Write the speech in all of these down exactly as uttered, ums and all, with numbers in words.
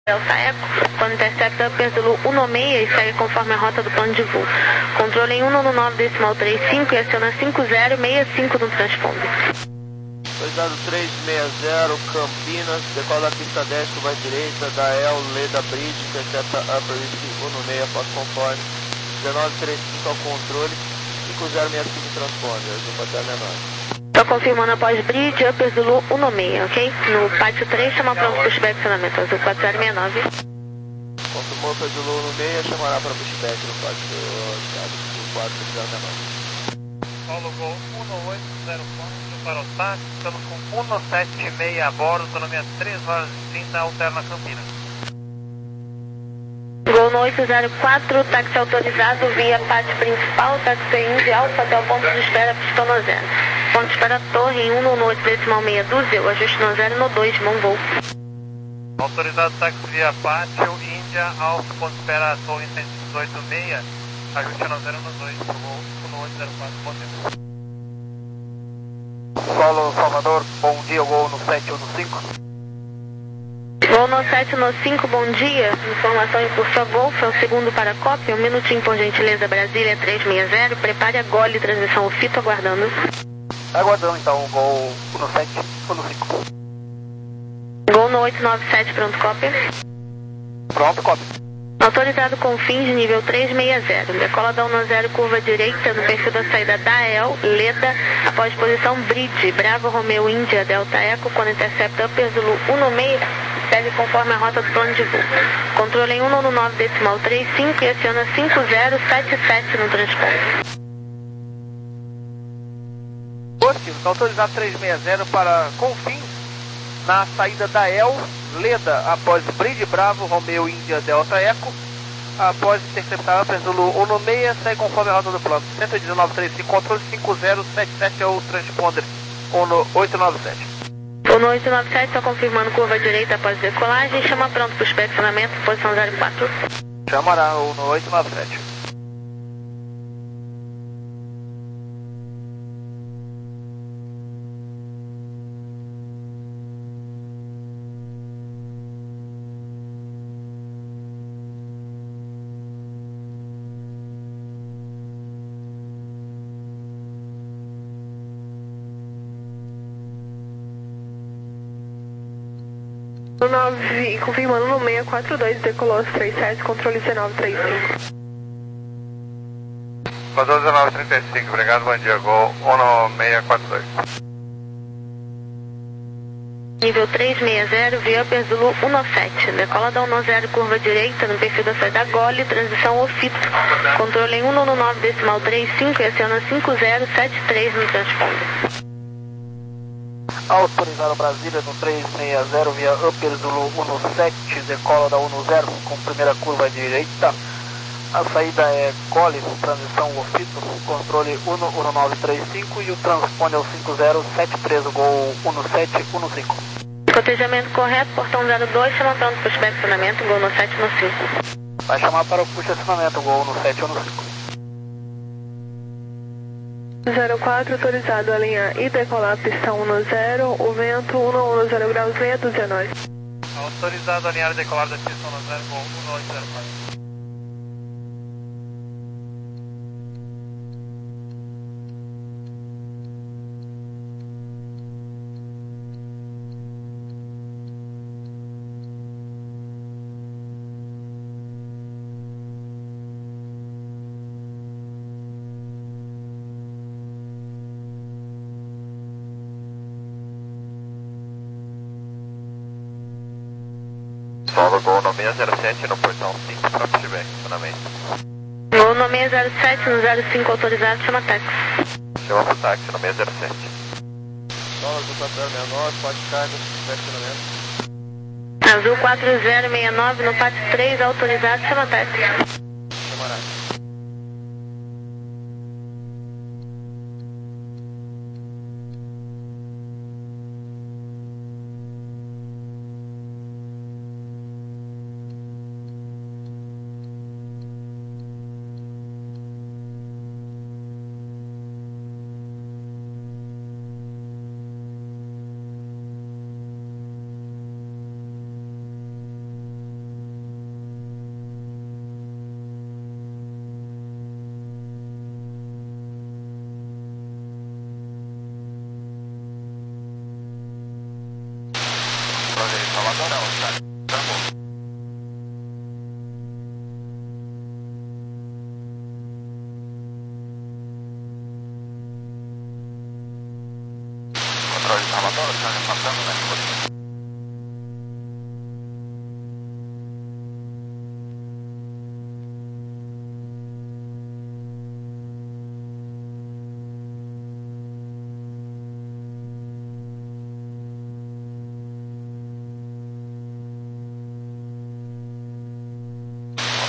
Delta Eco, quando intercepta upper Zulu um seis e segue conforme a rota do plano de voo. Controle em um nove decimal trinta e cinco e aciona cinco zero seis cinco no transponder. dois zero três seis zero, Campinas, decola da pista dez, curva direita, da El, Leda Bridge, intercepta upper um seis, após conforme, dezenove trinta e cinco ao controle, cinco zero seis cinco transponder, do quatro zero nove. Estou confirmando após bridge, upper Zulu um seis, ok? No pátio três, chama pronto para pushback acionamento, azul quatro zero seis nove. Confirmou upper Zulu um seis, chamará para pushback no pátio quatro zero seis nove. Paulo Gol um oito zero quatro para o táxi, estamos com um sete seis a bordo, autonomia três horas e trinta, alterna Campinas. Gol no oito zero quatro, táxi autorizado via pátio principal, táxi Indy Alfa até o ponto de espera pistão no zero. Ponto de espera torre em um oito decimal seis doze, o ajuste no zero no dois, mão voo. Autorizado táxi via pátio, Índia, Alfa, ponto de espera torre cento e dezoito seis, ajuste no zero no dois, voo um oito zero quatro, bom dia. Solo Salvador, bom dia, gol no sete um cinco. Gol no sete no cinco, bom dia. Informação em curso a Golf, é o segundo para a cópia. Um minutinho, por gentileza, Brasília três seis zero. Prepare a gole, transmissão O F I T, aguardando. Aguardando então, gol um sete um cinco. Gol no oito nove sete, pronto, cópia. Pronto, cópia. Autorizado com fins de nível três seis zero. Decola da um zero, curva direita, no perfil da saída da El, Leda, após posição Bridge, Bravo Romeo Índia, Delta Eco, quando intercepta upper Zulu um seis, segue conforme a rota do plano de voo. Controle em um nove decimal trinta e cinco e aciona cinco zero sete sete no transponder. Positivo, está autorizado três seis zero para Confins, na saída da El, Leda, após Bridge, Bravo, Romeo, Índia, Delta Eco, após interceptar upper Zulu um seis, segue conforme a rota do plano. cento e dezenove trinta e cinco, controle cinco zero sete sete é o transponder oito nove sete. O oito nove sete está confirmando curva direita após decolagem, chama pronto para o inspecionamento, posição zero quatro. Chamará o oito nove sete. nove, confirmando no seis quatro dois, decolou três sete, controle dezenove trinta e cinco. Controle dezenove trinta e cinco, obrigado, bom dia, gol um seis quatro dois. Nível três seis zero, via upper Zulu um sete, decola da um zero, curva direita, no perfil da saída Gole, transição O F I T, controle em um nove decimal trinta e cinco e aciona cinco zero sete três no transponder. Autorizado Brasília no três seis zero via upper Zulu um sete, decola da um zero com primeira curva direita. A saída é Gole, transição O F I T, controle um nove três cinco e o transponder é o cinco zero sete três, gol um sete um cinco. Cotejamento correto, portão zero dois, chama pronto para o inspecionamento, gol no sete no cinco. Vai chamar para o push-acionamento, gol no sete um cinco. zero quatro, autorizado a alinhar e decolar pistão um zero, o vento um zero graus meia dúzia nós. Autorizado a alinhar e decolar da pistão um zero, gol um oito zero quatro. Solo gol no seis zero sete no portão cinco para pushback, acionamento. Gol no seis zero sete, no zero cinco autorizado, chama táxi. Chama pro táxi no seis zero sete. Dólar do quatro zero seis nove, pode carga, inspecionamento. Azul quatro zero seis nove, no pátio três, autorizado, chama táxi. Chamará.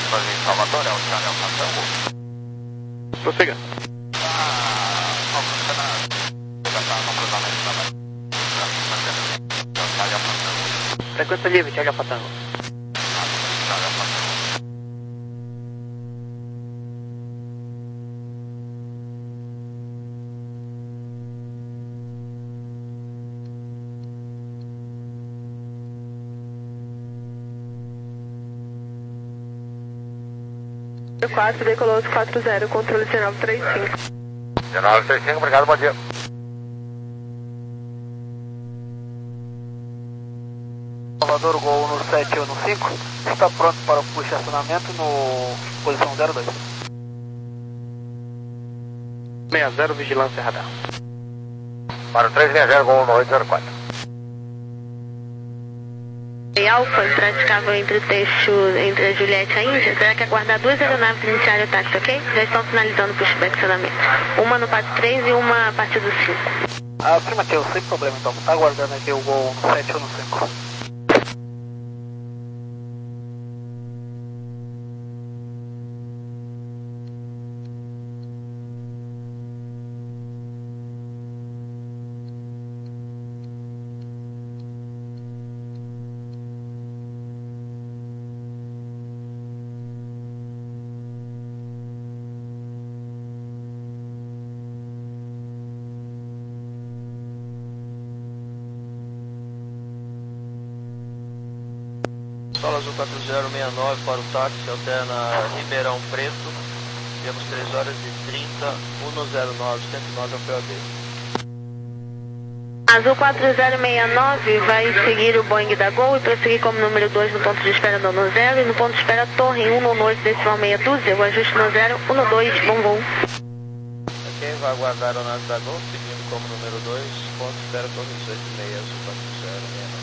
fazer em Salvador, é o Charlie Alfa Tango. Prossiga. Ah, não funciona. Já está no cruzamento também. Charlie Alfa Tango. Frequência livre, Charlie Alfa Tango. Charlie Alfa Tango. quatro, decolou quatro zero, controle dezenove trinta e cinco. dezenove trinta e cinco, obrigado, bom dia. Salvador, Gol no sete um cinco, está pronto para o push de acionamento no posição zero dois. sessenta, vigilância radar. Para o três seis zero, Gol no oito zero quatro. E Alfa, impraticável entre o trecho entre a Juliette e a Índia, terá que aguardar duas aeronaves iniciarem o táxi, ok? Já estão finalizando o pushback acionamento. Uma no P A T três e uma a partir do cinco. Ah, afirmativo, sem problema então. Está aguardando aqui o Gol no sete um cinco. Solo Azul quatro zero seis nove para o táxi, alterna Ribeirão Preto. Temos três horas e trinta, cento e nove, cento e nove ao P O D. Azul quatro zero seis nove vai seguir o Boeing da Gol e prosseguir como número dois no ponto de espera do no zero e no ponto de espera Torre em um noite decimal meia dúzia, o ajuste no zero, um dois, bom voo. Ok, vai aguardar a aeronave da Gol, seguindo como número dois, ponto de espera Torre dezoito e meia, Azul quatro zero seis nove.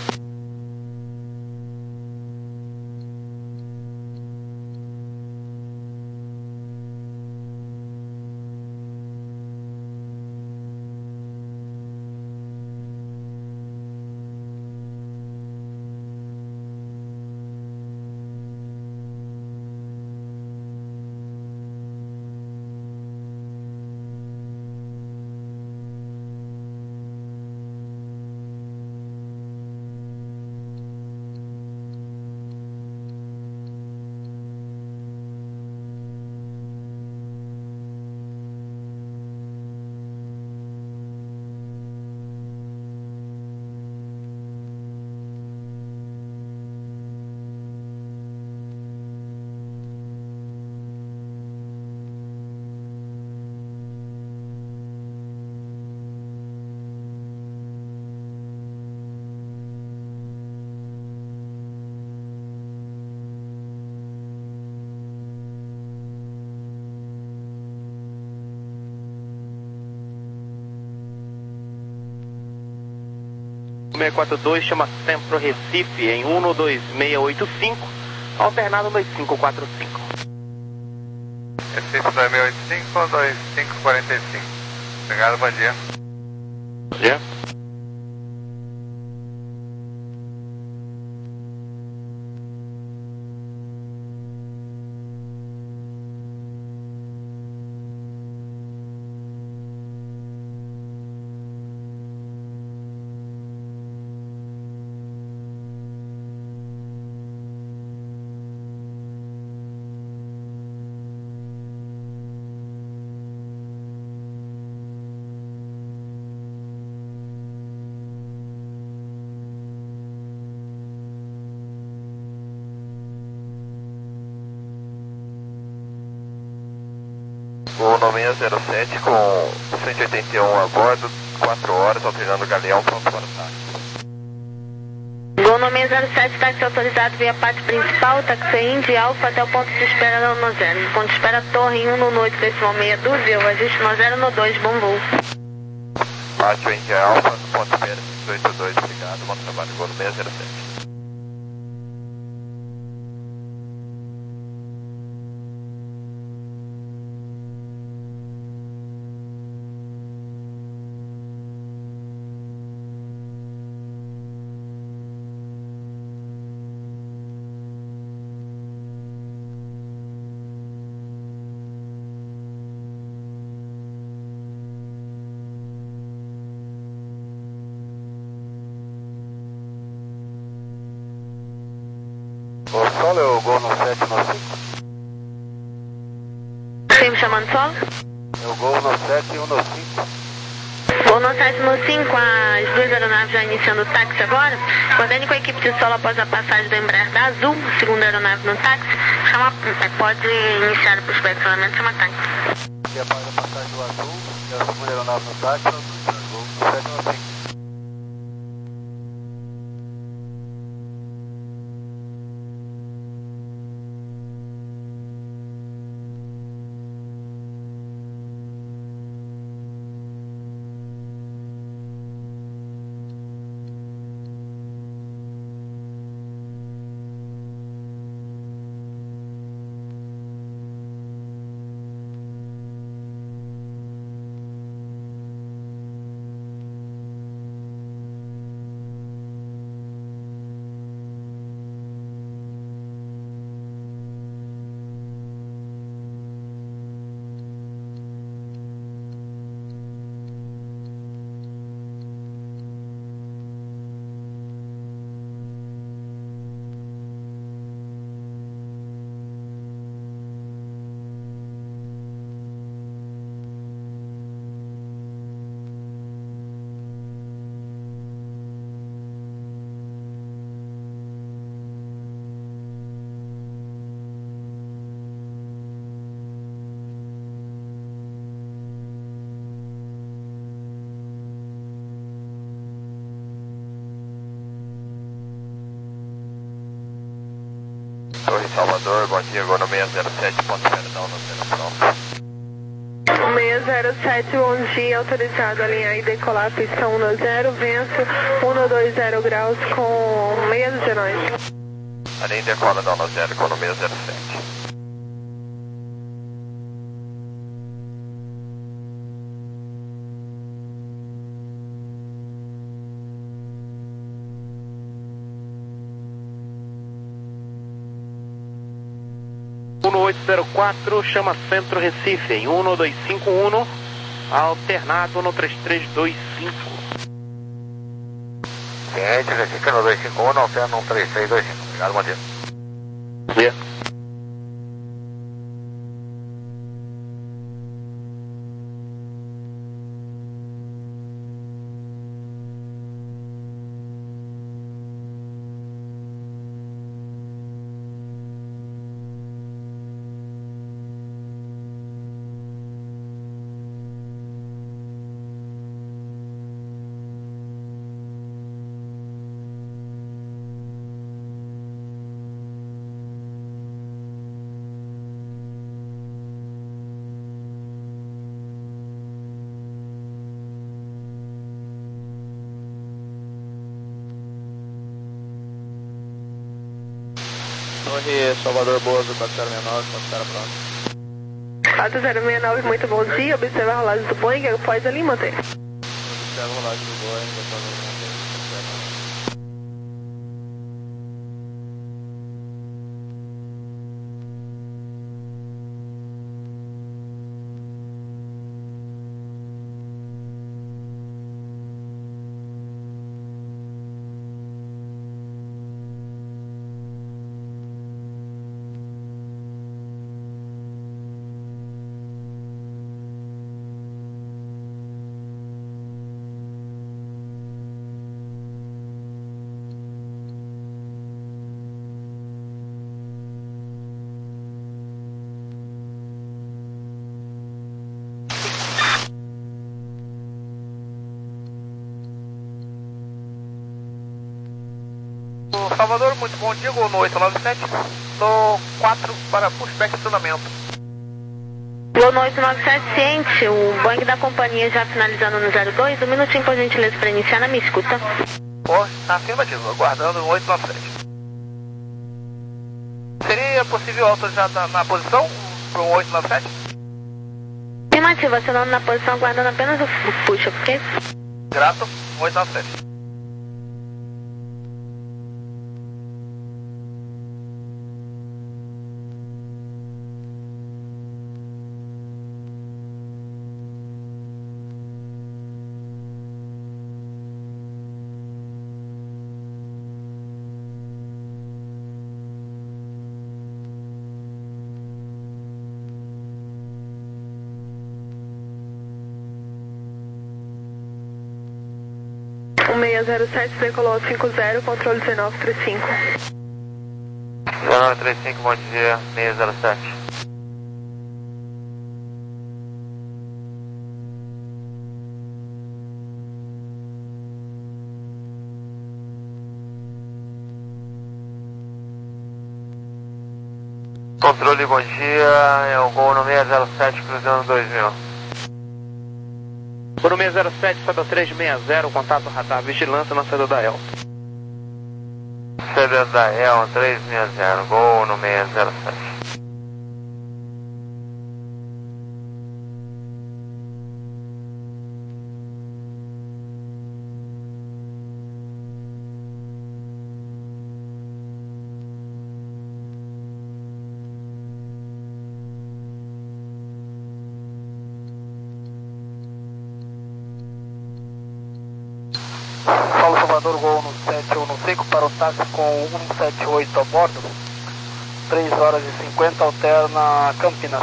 seis quatro dois chama Centro Recife em um dois seis oito cinco, alternado dois cinco quatro cinco. Recife dois seis oito cinco, dois cinco quatro cinco. Obrigado, bom dia. Bom dia. Gol no seis zero sete com cento e oitenta e um a bordo, quatro horas, alternando Galeão, pronto para o táxi. Gol no seis zero sete, táxi autorizado via P A T principal, táxi Índia Alfa até o ponto de espera no zero. No ponto de espera Torre em um noite decimal meia dúzia, o ajuste no zero no dois, bom voo. Pátio Índia Alfa, ponto de espera dezoito dois, obrigado, bom trabalho, Gol no seis zero sete. O Solo é o Gol no sete no cinco? Sim, me chamando Solo? É o Gol no sete e um no cinco. Gol no sete no cinco, as duas aeronaves já iniciando o táxi agora. Coordene com a equipe de solo após a passagem do Embraer da Azul, segunda aeronave no táxi. Chama, pode iniciar o prospeccionamento, chama táxi. E após a passagem do Azul, e a segunda aeronave no táxi, Gol no sete no cinco. Torre Salvador, bom dia, Gol no seis zero sete, ponto perdão, no sendo pronto. seis zero sete, bom dia, autorizado a alinhar e decolar a pista um zero, venço cento e vinte graus com meia de nós. Alinha e decola da um zero com no seis zero sete. um oito zero quatro, chama Centro Recife, em um dois cinco um, alternado no três três dois cinco. Cliente, Recife no dois cinco um, alterno no três três dois cinco. Obrigado, bom dia. Bom dia. Torre Salvador Boas do quatro zero seis nove, atmosfera pronta. quatro zero seis nove, muito bom dia, observa a rolagem do Boeing, após ali manter. Observa a rolagem do Boeing, após ali manter. Salvador, muito bom dia, Gol no oito nove sete, no quatro para pushback acionamento. Gol no oito nove sete, ciente, o Boeing da companhia já finalizando no zero dois, um minutinho por gentileza para iniciar, na minha escuta. Pô, afirmativo, aguardando no oito nove sete. Seria possível autorizar na, na posição para um oito nove sete? Afirmativo, acionando na posição, aguardando apenas o puxa, ok? Grato, oito nove sete. seis zero sete, decolou cinco zero, controle dezenove trinta e cinco. dezenove trinta e cinco, bom dia, seis zero sete. Controle, bom dia, é o Gol no seis zero sete, cruzando dois mil. Gol no seis zero sete, sobe ao três seis zero, contato radar, vigilância na saída da E L. Saída da E L, três seis zero, Gol no seis zero sete. Paulo Salvador, Gol no sete um cinco para o táxi com um sete oito a bordo. três horas e cinquenta, alterna Campinas.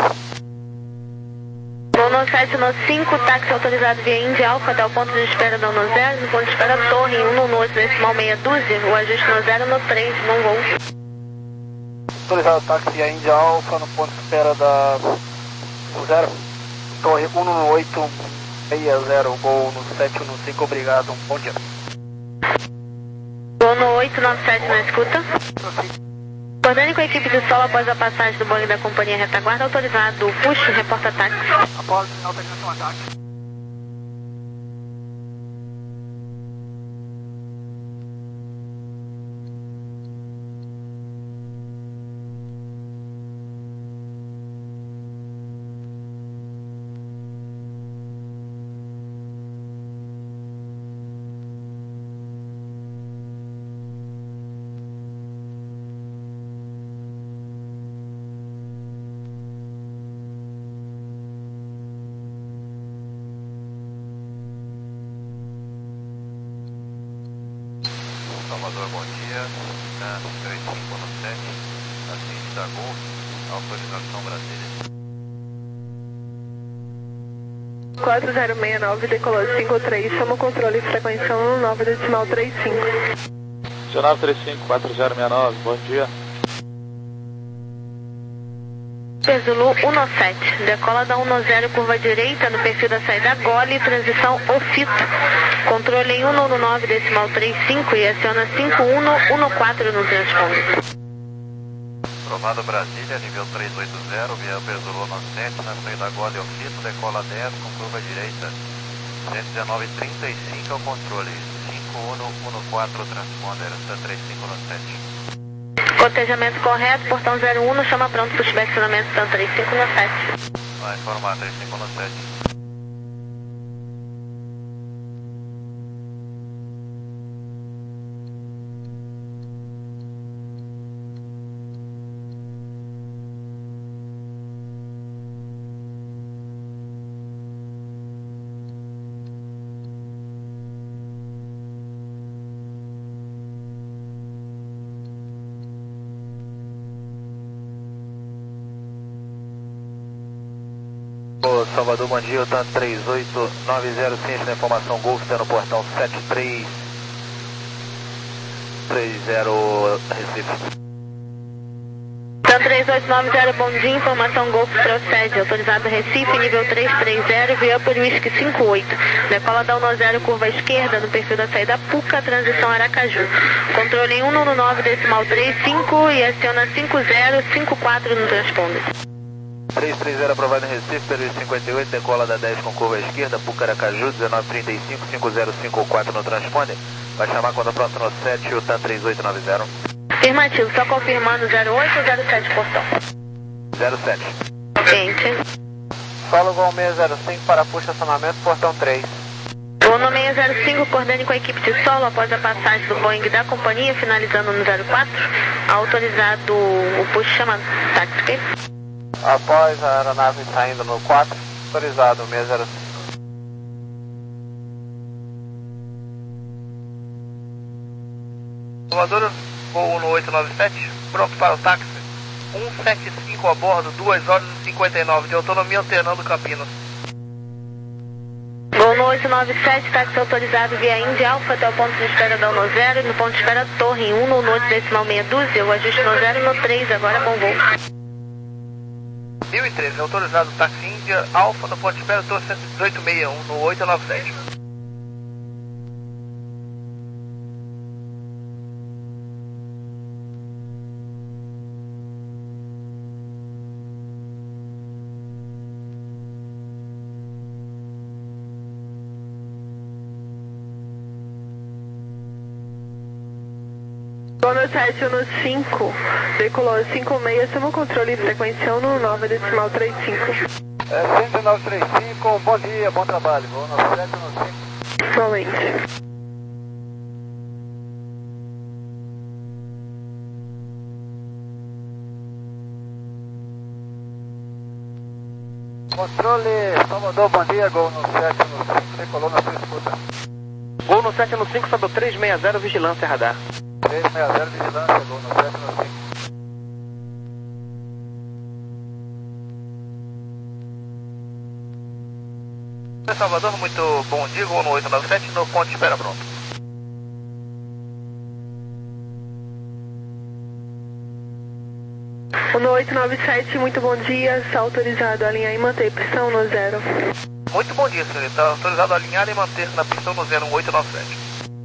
Gol no sete um cinco, táxi autorizado via Índia Alfa até o ponto de espera da no zero, no ponto de espera Torre, um no oito, decimal meia dúzia, o ajuste no zero no três, não voo. Autorizado táxi via Índia Alfa no ponto de espera da zero, Torre um no oito, seis zero, Gol no sete um cinco, obrigado, um bom dia. Gol no oito nove sete na escuta. Coordene com a equipe de solo após a passagem do Boeing da companhia retaguarda, autorizado push, reporta táxi. Após autorização ataque. Salvador, bom dia, na três cinco um sete, assiste da Gol, autorização Brasília. quatro zero seis nove, decolou cinco três, chama o controle de frequência um nove, decimal trinta e cinco. dezenove trinta e cinco, quatro zero seis nove, bom dia. Zulu um sete, decola da um zero, curva direita no perfil da saída Gole, transição Ofito. Controle em um nove, decimal trinta e cinco e aciona cinco um um quatro no transponder. Aprovado Brasília, nível três oito zero, via Zulu sete, na saída Gole Ofito, decola dez com curva direita. cento e dezenove trinta e cinco ao controle, cinco um um quatro transponder, três cinco um sete. Cotejamento correto, portão zero um, chama pronto para o estacionamento TAM três cinco um sete. Vai informar três cinco um sete. Salvador, bom dia, o TAM três oito nove zero, ciente da informação Golf, está no portão sete três três zero, Recife. TAM três oito nove zero, bom dia, informação Golf procede, autorizado Recife, nível três três zero, via por Whisky cinco oito. Decola da um zero, curva esquerda, no perfil da saída Puca, transição Aracaju. Controle em um nove, decimal trinta e cinco e aciona cinco zero cinco quatro no transponder. três três zero aprovado em Recife, pelo cinquenta e oito, decola da dez com curva esquerda, Pucaracaju, dezenove trinta e cinco, cinco zero cinco quatro no transponder. Vai chamar quando pronto no sete, o TAM três oito nove zero. Afirmativo, só confirmando zero oito ou zero sete portão? zero sete. Gente. Solo Gol seis zero cinco para push estacionamento, portão três. Gol no seis zero cinco, coordene com a equipe de solo após a passagem do Boeing da companhia, finalizando no zero quatro. Autorizado o push chamado táxi. Após a aeronave saindo no quatro, autorizado seis zero cinco. Salvador, voo no oito nove sete, pronto para o táxi. um sete cinco a bordo, duas horas e cinquenta e nove de autonomia alternando Campinas. Gol no oito nove sete, táxi autorizado via Índia Alfa até o ponto de espera da no zero, no ponto de espera Torre um, no noite decimal meia dúzia, o ajuste no zero no três, agora bom voo. mil e treze, autorizado táxi Índia Alfa no ponto de espera Torre cento e dezoito sessenta e um, no oito nove sete. Gono sete um cinco, decolou cinco seis, toma controle de frequência um no nove decimal trinta e cinco. É, cento e nove trinta e cinco, bom dia, bom trabalho, Gono sete um cinco. Igualmente. Controle Salvador, bom dia, Gono sete um cinco, decolou na sua escuta. Gono sete um cinco, sobe três seis zero, vigilância radar. três seis zero, vigilância, Gono sete um cinco. Salvador, muito bom dia, Gono oito nove sete, no ponto de espera pronto. No oito nove sete, muito bom dia, está autorizado a alinhar e manter pistão no zero. Muito bom dia, senhor, está autorizado a alinhar e manter na pistão no zero um oito nove sete.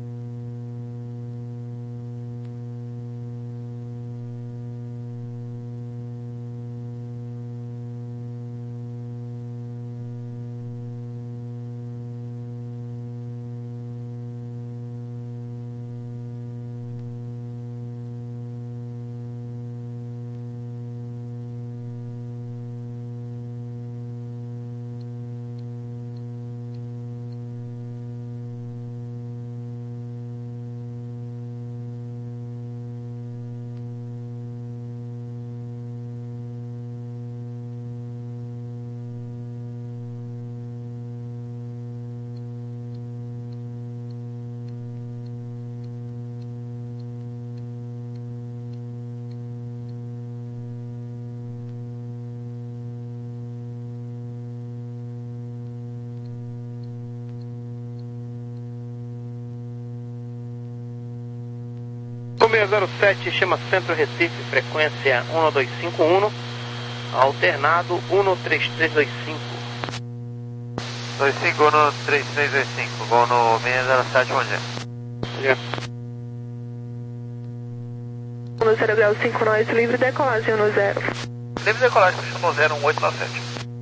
seis zero sete, chama Centro Recife, frequência um dois cinco um, alternado um três três dois cinco. dois cinco um, três três dois cinco, vou no seis zero sete, bom dia. Bom dia. No zero grau cinco, nós livre, decolagem no zero. Livre decolagem, pistão no zero um oito nove sete.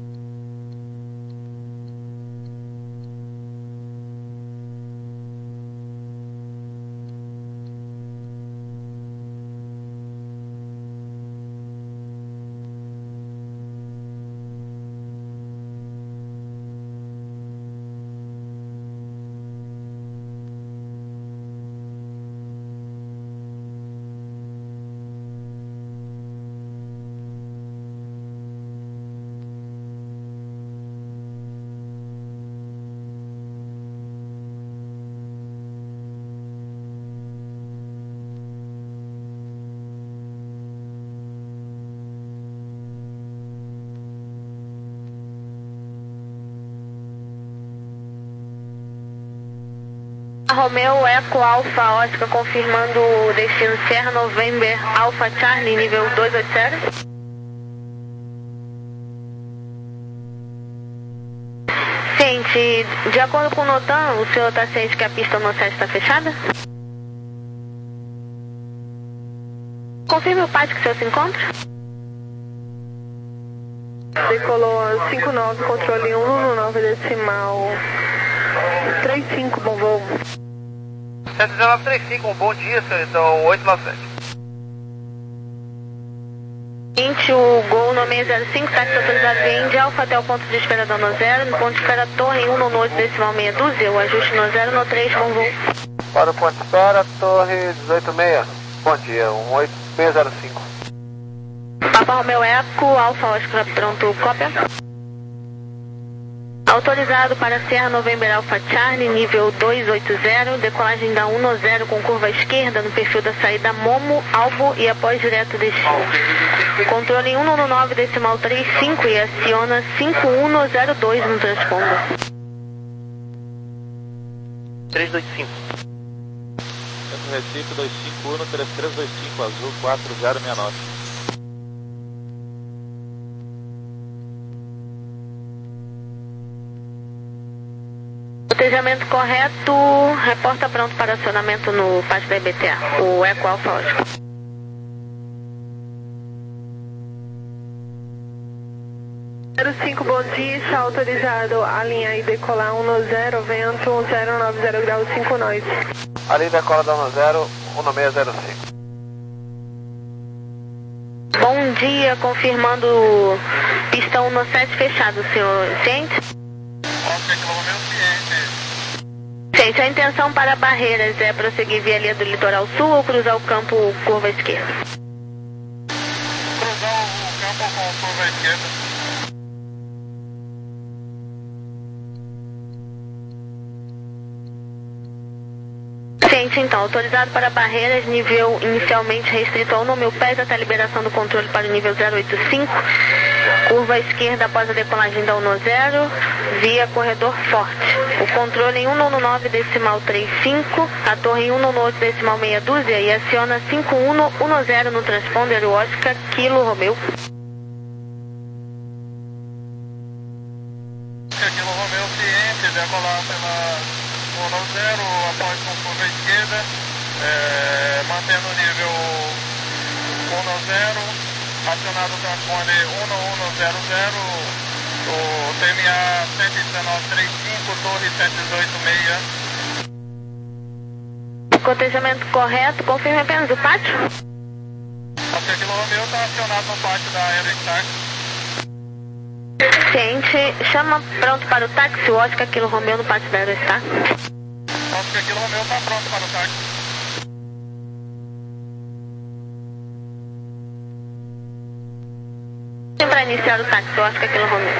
Romeo Eco Alfa Oscar confirmando o destino Sierra November Alfa Charlie nível dois oito zero. Ciente, de acordo com o Notan, o senhor está ciente que a pista no sete está fechada? Confirme o pátio que o senhor se encontra. Decolou cinco nove, controle um no nove decimal trinta e cinco, bom voo. sete nove três cinco, um bom dia, senhor, então oito nove sete. Seguinte, o Gol no seis zero cinco, táxi autorizado via Índia Alfa até o ponto de espera da no zero, no ponto de espera Torre um no noite decimal meia dúzia, o ajuste no zero no três, bom voo. Para o ponto de espera, Torre dezoito seis, bom dia, um oito seis zero cinco. Papa Romeo Eco, Alfa Oscar pronto, cópia. Autorizado para Sierra November Alpha Charlie, nível dois oito zero, decolagem da um no zero com curva esquerda no perfil da saída Momo, Albo e após direto destino. Controle um no nove decimal trinta e cinco e aciona cinco um zero dois no transponder. três dois cinco. Centro Recife dois cinco um, três três dois cinco, azul quatro zero seis nove. Cotejamento correto, reporta pronto para acionamento no pátio da I B T A, o Eco Alfa Oscar. zero cinco, bom dia, está autorizado a linha e decolar um no zero, vento zero nove zero graus cinco nós. Ali decola da um no zero, um no seis zero cinco. Bom dia, confirmando pista um no sete fechado, senhor ciente? Oscar Kilo Romeo, ciente. Ciente, a intenção para Barreiras é prosseguir via linha do litoral sul ou cruzar o campo curva esquerda? Cruzar o campo com curva esquerda. Ciente, então, autorizado para Barreiras, nível inicialmente restrito a um mil pés até a liberação do controle para o nível zero oito cinco, curva esquerda após a decolagem da um no zero, via corredor forte. O controle em um no nove decimal trinta e cinco, a torre em um no oito decimal meia dúzia e aciona cinco um no um no zero no transponder Oscar Kilo Romeo. Kilo Romeo, ciente, decolar pela um no zero, após com curva esquerda, é, mantendo o nível um no zero, acionado o transponder um no um no zero zero, o T M A cento e dezenove trinta e cinco, torre sete oito seis. Cotejamento correto, confirme apenas o pátio. Oscar Kilo Romeo está acionado no pátio da Aerostar. Ciente, chama pronto para o táxi, o Oscar Kilo Romeo no pátio da Aerostar. Oscar Kilo Romeo está pronto para o táxi. Para iniciar o táxi, o Oscar Kilo Romeo.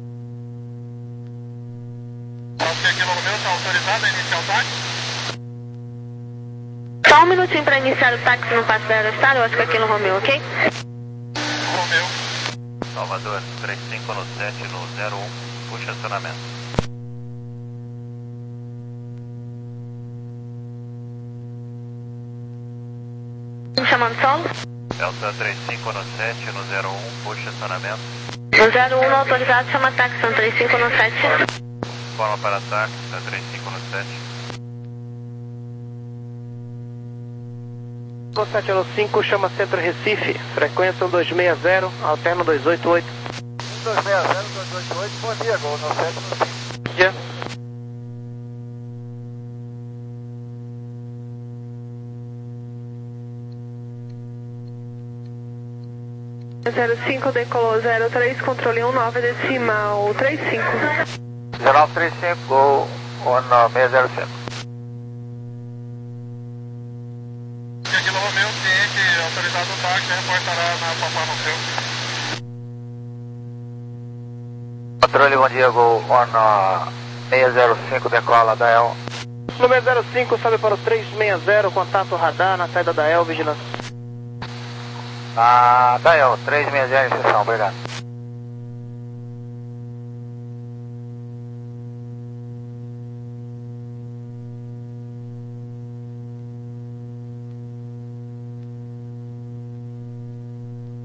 Oscar Kilo Romeo está autorizado a iniciar o táxi? Só um minutinho para iniciar o táxi no pátio da Aerostar, o Oscar Kilo Romeo, ok? Romeo. Salvador, três cinco no sete no zero um, puxa acionamento. Chamando solo? Delta três cinco no sete no zero um, puxa acionamento. No zero um, autorizado, chama táxi, são três cinco no sete. Forma para táxi, três cinco no sete. sete no cinco, chama Centro Recife, frequência um dois seis zero, alterno dois oito oito. um dois seis zero, dois oito oito, bom dia, gol no sete no cinco. Bom dia. zero cinco, decolou zero três, controle um nove decimal trinta e cinco. dezenove trinta e cinco, gol no seis zero cinco. Kilo Romeo, ciente, autorizado o táxi, reportará na Papai Romeo. Controle, bom dia, gol no seis zero cinco, decola da E L. Número zero cinco, sobe para o três seis zero, contato radar na saída da E L, vigilância. Ah, da E L, três seis zero, instrução, obrigado.